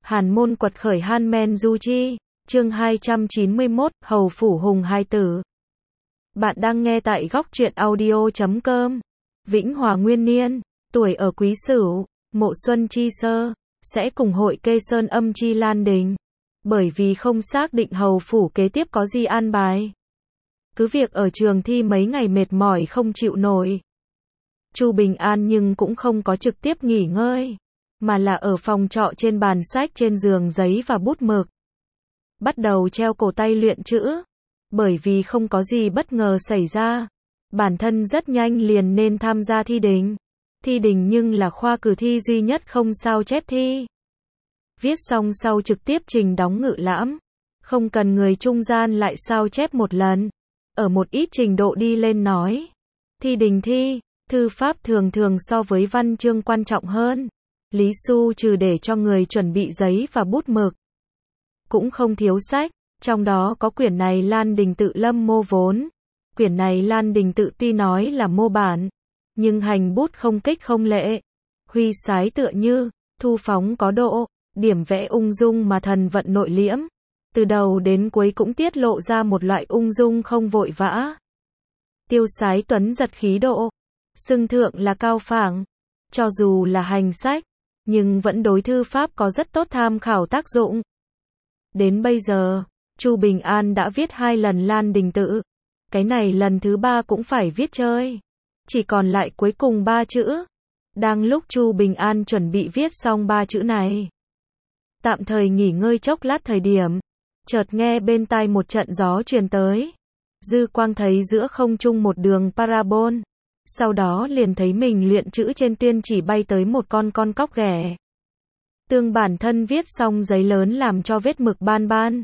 Hàn môn quật khởi Han Men Du Chi, chương 291, Hầu Phủ Hùng Hai Tử. Bạn đang nghe tại góc truyện audio.com. Vĩnh Hòa Nguyên Niên, tuổi ở Quý Sửu, Mộ Xuân Chi Sơ, sẽ cùng hội kê sơn âm chi Lan Đình. Bởi vì không xác định Hầu Phủ kế tiếp có gì an bài. Cứ việc ở trường thi mấy ngày mệt mỏi không chịu nổi. Chu Bình An nhưng cũng không có trực tiếp nghỉ ngơi, mà là ở phòng trọ trên bàn sách trên giường giấy và bút mực. Bắt đầu treo cổ tay luyện chữ. Bởi vì không có gì bất ngờ xảy ra, bản thân rất nhanh liền nên tham gia thi đình. Thi đình nhưng là khoa cử thi duy nhất không sao chép thi. Viết xong sau trực tiếp trình đóng ngự lãm. Không cần người trung gian lại sao chép một lần. Ở một ít trình độ đi lên nói. Thi đình thi, thư pháp thường thường so với văn chương quan trọng hơn. Lý Xu trừ để cho người chuẩn bị giấy và bút mực, cũng không thiếu sách, trong đó có quyển này Lan Đình tự lâm mô vốn. Quyển này Lan Đình tự tuy nói là mô bản, nhưng hành bút không kích không lệ, huy sái tựa như, thu phóng có độ, điểm vẽ ung dung mà thần vận nội liễm. Từ đầu đến cuối cũng tiết lộ ra một loại ung dung không vội vã. Tiêu sái tuấn giật khí độ, xưng thượng là cao phảng. Cho dù là hành sách, nhưng vẫn đối thư pháp có rất tốt tham khảo tác dụng. Đến bây giờ, Chu Bình An đã viết 2 lần Lan Đình tự. Cái này lần thứ 3 cũng phải viết chơi. Chỉ còn lại cuối cùng 3 chữ. Đang lúc Chu Bình An chuẩn bị viết xong 3 chữ này, tạm thời nghỉ ngơi chốc lát thời điểm, chợt nghe bên tai một trận gió truyền tới. Dư quang thấy giữa không trung một đường parabol. Sau đó liền thấy mình luyện chữ trên tuyên chỉ bay tới một con cóc ghẻ. Tương bản thân viết xong giấy lớn làm cho vết mực ban ban.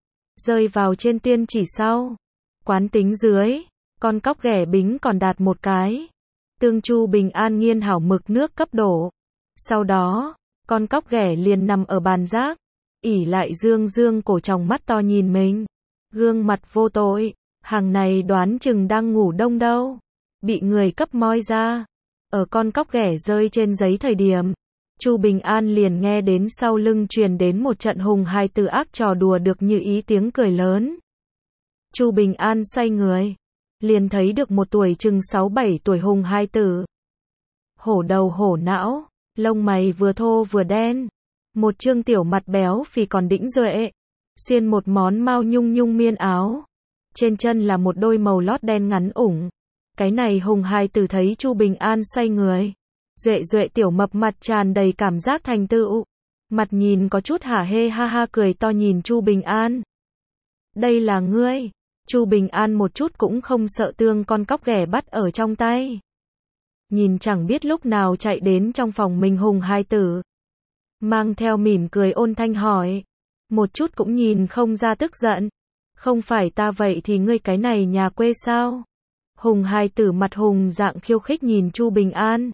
Rơi vào trên tuyên chỉ sau. Quán tính dưới, con cóc ghẻ bính còn đạt một cái. Tương Chu Bình An nghiên hảo mực nước cấp đổ. Sau đó, con cóc ghẻ liền nằm ở bàn rác. Ỉ lại dương cổ tròng mắt to nhìn mình. Gương mặt vô tội, hàng này đoán chừng đang ngủ đông đâu. Bị người cấp moi ra. Ở con cóc ghẻ rơi trên giấy thời điểm, Chu Bình An liền nghe đến sau lưng truyền đến một trận hùng hai từ ác trò đùa được như ý tiếng cười lớn. Chu Bình An xoay người, liền thấy được một tuổi chừng 6-7 tuổi hùng hai tử. Hổ đầu hổ não, lông mày vừa thô vừa đen, một trương tiểu mặt béo phì còn đĩnh duệ, xuyên một món mao nhung miên áo, trên chân là một đôi màu lót đen ngắn ủng. Cái này hùng hai tử thấy Chu Bình An xoay người, duệ tiểu mập mặt tràn đầy cảm giác thành tựu, mặt nhìn có chút hả hê ha ha cười to nhìn Chu Bình An. Đây là ngươi? Chu Bình An một chút cũng không sợ tương con cóc ghẻ bắt ở trong tay. Nhìn chẳng biết lúc nào chạy đến trong phòng mình hùng hai tử. Mang theo mỉm cười ôn thanh hỏi. Một chút cũng nhìn không ra tức giận. Không phải ta vậy thì ngươi cái này nhà quê sao? Hùng hai tử mặt hùng dạng khiêu khích nhìn Chu Bình An.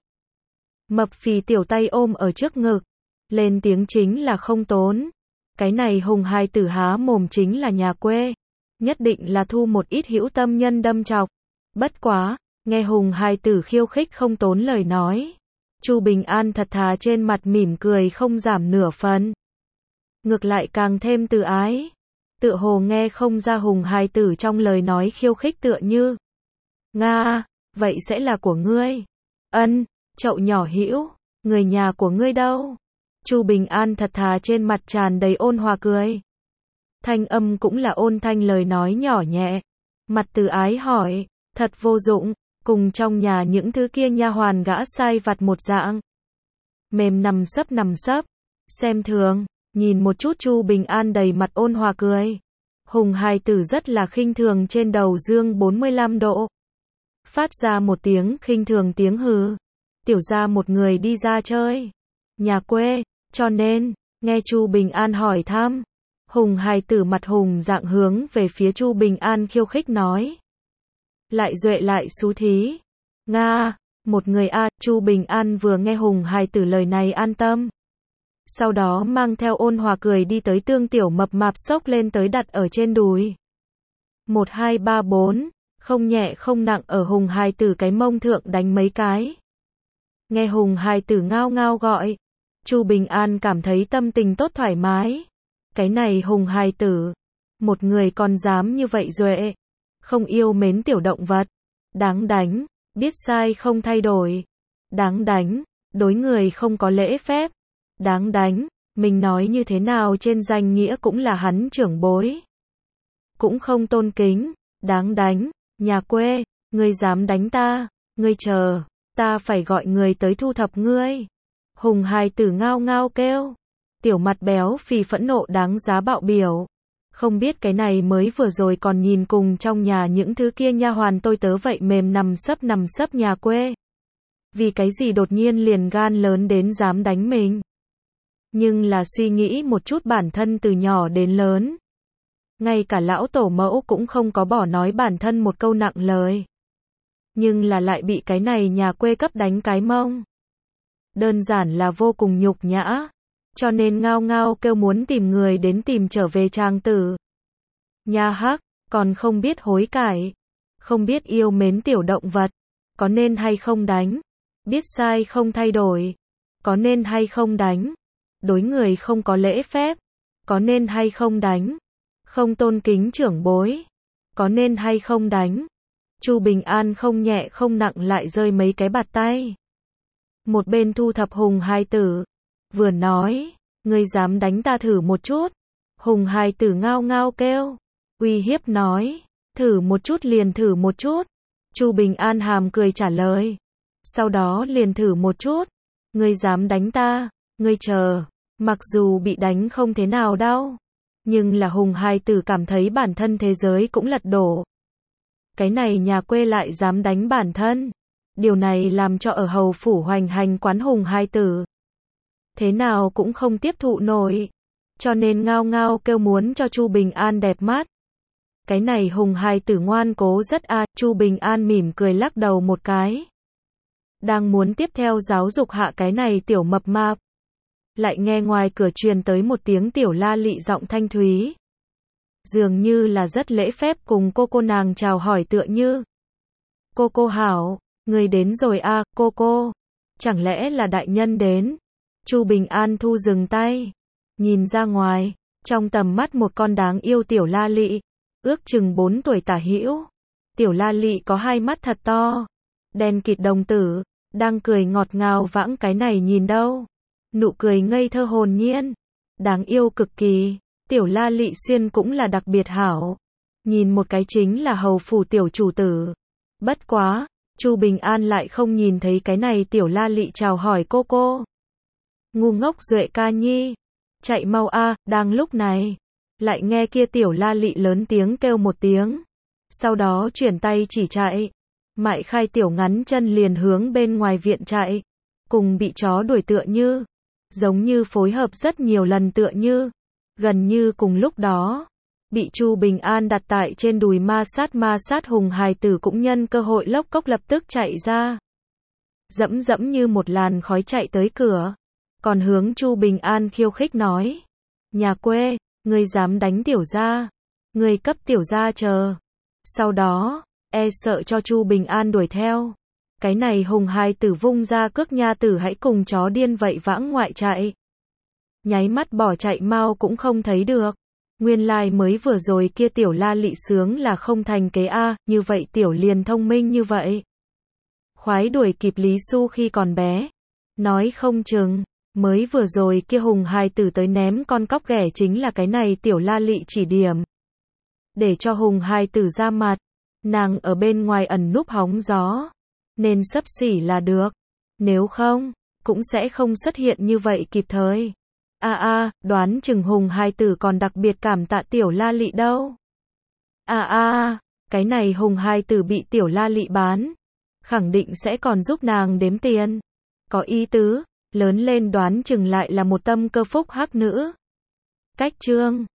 Mập phì tiểu tay ôm ở trước ngực. Lên tiếng chính là không tốn. Cái này hùng hai tử há mồm chính là nhà quê. Nhất định là thu một ít hữu tâm nhân đâm chọc. Bất quá, nghe hùng hai tử khiêu khích không tốn lời nói. Chu Bình An thật thà trên mặt mỉm cười không giảm nửa phần. Ngược lại càng thêm từ ái. Tựa hồ nghe không ra hùng hai tử trong lời nói khiêu khích tựa như. Nga, vậy sẽ là của ngươi. Ân, chậu nhỏ hữu, người nhà của ngươi đâu? Chu Bình An thật thà trên mặt tràn đầy ôn hòa cười. Thanh âm cũng là ôn thanh lời nói nhỏ nhẹ. Mặt từ ái hỏi, thật vô dụng, cùng trong nhà những thứ kia nha hoàn gã sai vặt một dạng. Mềm nằm sấp, xem thường, nhìn một chút Chu Bình An đầy mặt ôn hòa cười. Hùng hai tử rất là khinh thường trên đầu dương 45 độ. Phát ra một tiếng khinh thường tiếng hừ. Tiểu gia một người đi ra chơi. Nhà quê, cho nên, nghe Chu Bình An hỏi thăm. Hùng hai tử mặt hùng dạng hướng về phía Chu Bình An khiêu khích nói. Lại duệ lại xú thí. Nga, một người a. Chu Bình An vừa nghe hùng hai tử lời này an tâm. Sau đó mang theo ôn hòa cười đi tới tương tiểu mập mạp xốc lên tới đặt ở trên đùi. 1, 2, 3, 4. Không nhẹ không nặng ở hùng hai tử cái mông thượng đánh mấy cái. Nghe hùng hai tử ngao ngao gọi. Chu Bình An cảm thấy tâm tình tốt thoải mái. Cái này Hùng hài tử, một người còn dám như vậy duệ, không yêu mến tiểu động vật, đáng đánh, biết sai không thay đổi, đáng đánh, đối người không có lễ phép, đáng đánh, mình nói như thế nào trên danh nghĩa cũng là hắn trưởng bối, cũng không tôn kính, đáng đánh, nhà quê, ngươi dám đánh ta, ngươi chờ, ta phải gọi người tới thu thập ngươi. Hùng hài tử ngao ngao kêu, tiểu mặt béo phì phẫn nộ đáng giá bạo biểu. Không biết cái này mới vừa rồi còn nhìn cùng trong nhà những thứ kia nha hoàn tôi tớ vậy mềm nằm sấp nhà quê. Vì cái gì đột nhiên liền gan lớn đến dám đánh mình. Nhưng là suy nghĩ một chút bản thân từ nhỏ đến lớn. Ngay cả lão tổ mẫu cũng không có bỏ nói bản thân một câu nặng lời. Nhưng là lại bị cái này nhà quê cấp đánh cái mông. Đơn giản là vô cùng nhục nhã. Cho nên ngao ngao kêu muốn tìm người đến tìm trở về trang tử. Nha hắc, còn không biết hối cải. Không biết yêu mến tiểu động vật. Có nên hay không đánh. Biết sai không thay đổi. Có nên hay không đánh. Đối người không có lễ phép. Có nên hay không đánh. Không tôn kính trưởng bối. Có nên hay không đánh. Chu Bình An không nhẹ không nặng lại rơi mấy cái bạt tay. Một bên thu thập Hùng hài tử. Vừa nói, ngươi dám đánh ta thử một chút. Hùng hài tử ngao ngao kêu. Uy hiếp nói, thử một chút liền thử một chút. Chu Bình An hàm cười trả lời. Sau đó liền thử một chút. Ngươi dám đánh ta, ngươi chờ. Mặc dù bị đánh không thế nào đau. Nhưng là Hùng hài tử cảm thấy bản thân thế giới cũng lật đổ. Cái này nhà quê lại dám đánh bản thân. Điều này làm cho ở hầu phủ hoành hành quán Hùng hài tử. Thế nào cũng không tiếp thụ nổi. Cho nên ngao ngao kêu muốn cho Chu Bình An đẹp mắt. Cái này Hùng hài tử ngoan cố rất Chu Bình An mỉm cười lắc đầu một cái. Đang muốn tiếp theo giáo dục hạ cái này tiểu mập mạp. Lại nghe ngoài cửa truyền tới một tiếng tiểu la lị giọng thanh thúy. Dường như là rất lễ phép cùng cô nàng chào hỏi tựa như. Cô hảo, người đến rồi cô. Chẳng lẽ là đại nhân đến? Chu Bình An thu dừng tay. Nhìn ra ngoài, trong tầm mắt một con đáng yêu tiểu la lị. Ước chừng 4 tuổi tả hữu. Tiểu la lị có hai mắt thật to. Đen kịt đồng tử. Đang cười ngọt ngào vãng cái này nhìn đâu. Nụ cười ngây thơ hồn nhiên. Đáng yêu cực kỳ. Tiểu la lị xuyên cũng là đặc biệt hảo. Nhìn một cái chính là hầu phủ tiểu chủ tử. Bất quá, Chu Bình An lại không nhìn thấy cái này tiểu la lị chào hỏi cô. Ngu ngốc duệ ca nhi. Chạy mau đang lúc này. Lại nghe kia tiểu la lị lớn tiếng kêu một tiếng. Sau đó chuyển tay chỉ chạy. Mại khai tiểu ngắn chân liền hướng bên ngoài viện chạy. Cùng bị chó đuổi tựa như. Giống như phối hợp rất nhiều lần tựa như. Gần như cùng lúc đó. Bị Chu Bình An đặt tại trên đùi ma sát Hùng hài tử cũng nhân cơ hội lốc cốc lập tức chạy ra. Dẫm như một làn khói chạy tới cửa. Còn hướng Chu Bình An khiêu khích nói. Nhà quê, ngươi dám đánh tiểu gia. Ngươi cấp tiểu gia chờ. Sau đó, sợ cho Chu Bình An đuổi theo. Cái này Hùng hài tử vung ra cước nha tử hãy cùng chó điên vậy vãng ngoại chạy. Nháy mắt bỏ chạy mau cũng không thấy được. Nguyên lai mới vừa rồi kia tiểu la lị sướng là không thành kế như vậy tiểu liền thông minh như vậy. Khoái đuổi kịp Lý Xu khi còn bé. Nói không chừng, mới vừa rồi kia Hùng hài tử tới ném con cóc ghẻ chính là cái này tiểu la lị chỉ điểm. Để cho Hùng hài tử ra mặt, nàng ở bên ngoài ẩn núp hóng gió. Nên xấp xỉ là được. Nếu không, cũng sẽ không xuất hiện như vậy kịp thời. Đoán chừng Hùng hài tử còn đặc biệt cảm tạ tiểu la lị đâu. Cái này Hùng hài tử bị tiểu la lị bán. Khẳng định sẽ còn giúp nàng đếm tiền. Có ý tứ, lớn lên đoán chừng lại là một tâm cơ phúc hắc nữ. Cách chương